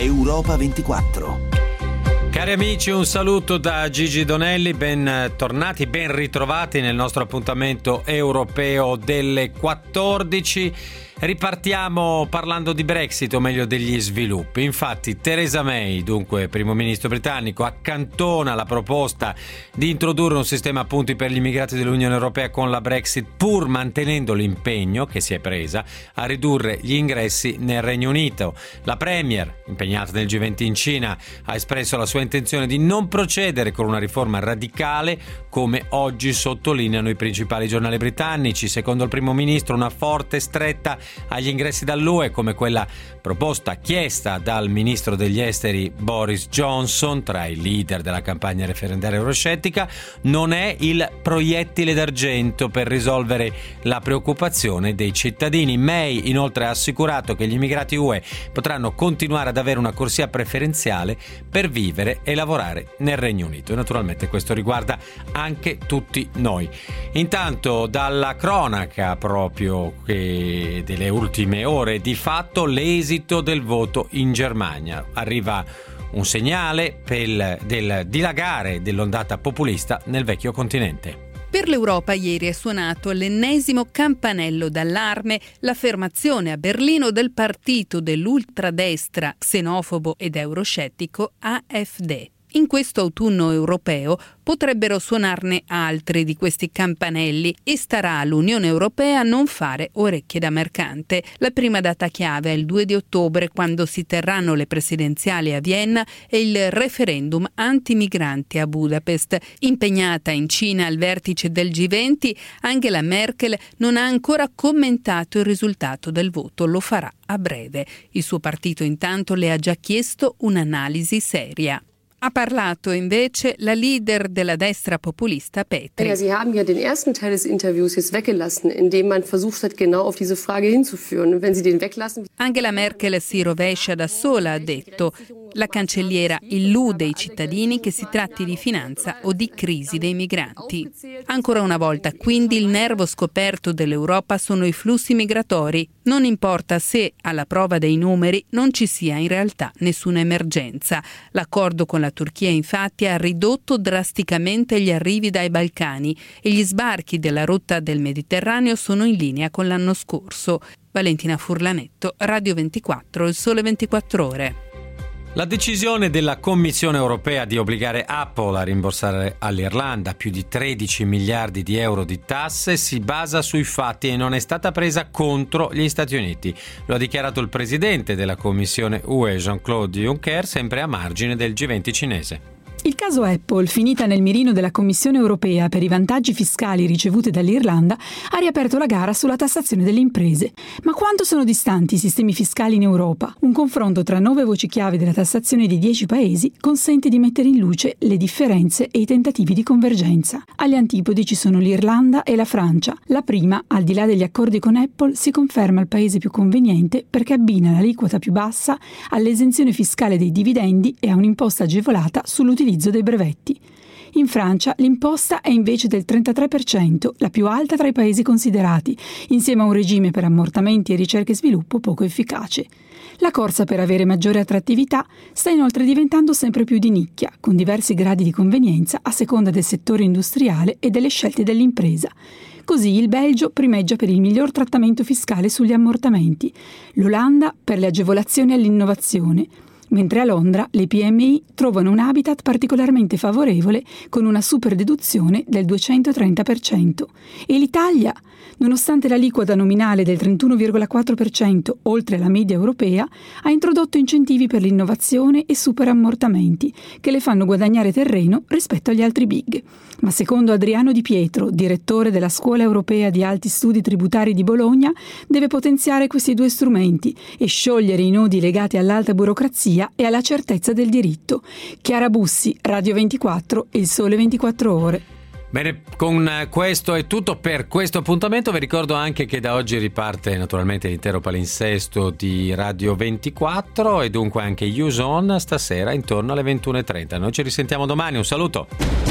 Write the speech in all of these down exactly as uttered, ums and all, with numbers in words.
Europa ventiquattro. Cari amici, un saluto da Gigi Donelli, ben tornati, ben ritrovati nel nostro appuntamento europeo delle quattordici. Ripartiamo parlando di Brexit, o meglio degli sviluppi. Infatti Theresa May, dunque primo ministro britannico, accantona la proposta di introdurre un sistema a punti per gli immigrati dell'Unione Europea con la Brexit, pur mantenendo l'impegno che si è presa a ridurre gli ingressi nel Regno Unito. La Premier, impegnata nel G venti in Cina, ha espresso la sua intenzione di non procedere con una riforma radicale, come oggi sottolineano i principali giornali britannici. Secondo il primo ministro, una forte stretta agli ingressi dall'U E, come quella proposta chiesta dal ministro degli esteri Boris Johnson, tra i leader della campagna referendaria euroscettica, non è il proiettile d'argento per risolvere la preoccupazione dei cittadini. May inoltre ha assicurato che gli immigrati U E potranno continuare ad avere una corsia preferenziale per vivere e lavorare nel Regno Unito, e naturalmente questo riguarda anche tutti noi. Intanto, dalla cronaca proprio che delle ultime ore, di fatto l'esito del voto in Germania. Arriva un segnale per del dilagare dell'ondata populista nel vecchio continente. Per l'Europa ieri è suonato l'ennesimo campanello d'allarme, l'affermazione a Berlino del partito dell'ultradestra xenofobo ed euroscettico A F D. In questo autunno europeo potrebbero suonarne altri di questi campanelli e starà all'Unione Europea non fare orecchie da mercante. La prima data chiave è il due di ottobre, quando si terranno le presidenziali a Vienna e il referendum antimigranti a Budapest. Impegnata in Cina al vertice del G venti, Angela Merkel non ha ancora commentato il risultato del voto, lo farà a breve. Il suo partito intanto le ha già chiesto un'analisi seria. Ha parlato invece la leader della destra populista Petri. Ja, Sie haben ja den ersten Teil des Interviews jetzt weggelassen, indem man versucht hat, genau auf diese Frage hinzuführen. Und wenn Sie den weglassen... Angela Merkel si rovescia da sola, ha detto. La cancelliera illude i cittadini che si tratti di finanza o di crisi dei migranti. Ancora una volta, quindi, il nervo scoperto dell'Europa sono i flussi migratori. Non importa se, alla prova dei numeri, non ci sia in realtà nessuna emergenza. L'accordo con la Turchia, infatti, ha ridotto drasticamente gli arrivi dai Balcani e gli sbarchi della rotta del Mediterraneo sono in linea con l'anno scorso. Valentina Furlanetto, Radio ventiquattro, Il Sole ventiquattro Ore. La decisione della Commissione europea di obbligare Apple a rimborsare all'Irlanda più di tredici miliardi di euro di tasse si basa sui fatti e non è stata presa contro gli Stati Uniti. Lo ha dichiarato il presidente della Commissione U E, Jean-Claude Juncker, sempre a margine del G venti cinese. Il caso Apple, finita nel mirino della Commissione europea per i vantaggi fiscali ricevuti dall'Irlanda, ha riaperto la gara sulla tassazione delle imprese. Ma quanto sono distanti i sistemi fiscali in Europa? Un confronto tra nove voci chiave della tassazione di dieci paesi consente di mettere in luce le differenze e i tentativi di convergenza. Agli antipodi ci sono l'Irlanda e la Francia. La prima, al di là degli accordi con Apple, si conferma il paese più conveniente perché abbina l'aliquota più bassa all'esenzione fiscale dei dividendi e a un'imposta agevolata sull'utilizzo dei brevetti. In Francia l'imposta è invece del trentatré per cento, la più alta tra i paesi considerati, insieme a un regime per ammortamenti e ricerca e sviluppo poco efficace. La corsa per avere maggiore attrattività sta inoltre diventando sempre più di nicchia, con diversi gradi di convenienza a seconda del settore industriale e delle scelte dell'impresa. Così il Belgio primeggia per il miglior trattamento fiscale sugli ammortamenti, l'Olanda per le agevolazioni all'innovazione, mentre a Londra le P M I trovano un habitat particolarmente favorevole con una super deduzione del duecentotrenta per cento. E l'Italia, nonostante l'aliquota nominale del trentuno virgola quattro per cento oltre la media europea, ha introdotto incentivi per l'innovazione e super ammortamenti che le fanno guadagnare terreno rispetto agli altri big. Ma secondo Adriano Di Pietro, direttore della Scuola Europea di Alti Studi Tributari di Bologna, deve potenziare questi due strumenti e sciogliere i nodi legati all'alta burocrazia e alla certezza del diritto. Chiara Bussi, Radio ventiquattro e Il Sole ventiquattro Ore. Bene, con questo è tutto per questo appuntamento. Vi ricordo anche che da oggi riparte naturalmente l'intero palinsesto di Radio ventiquattro e dunque anche Use On stasera intorno alle ventuno e trenta. Noi ci risentiamo domani, un saluto.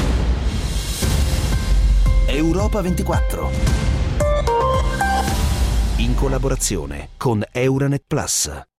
Europa ventiquattro, in collaborazione con Euranet Plus.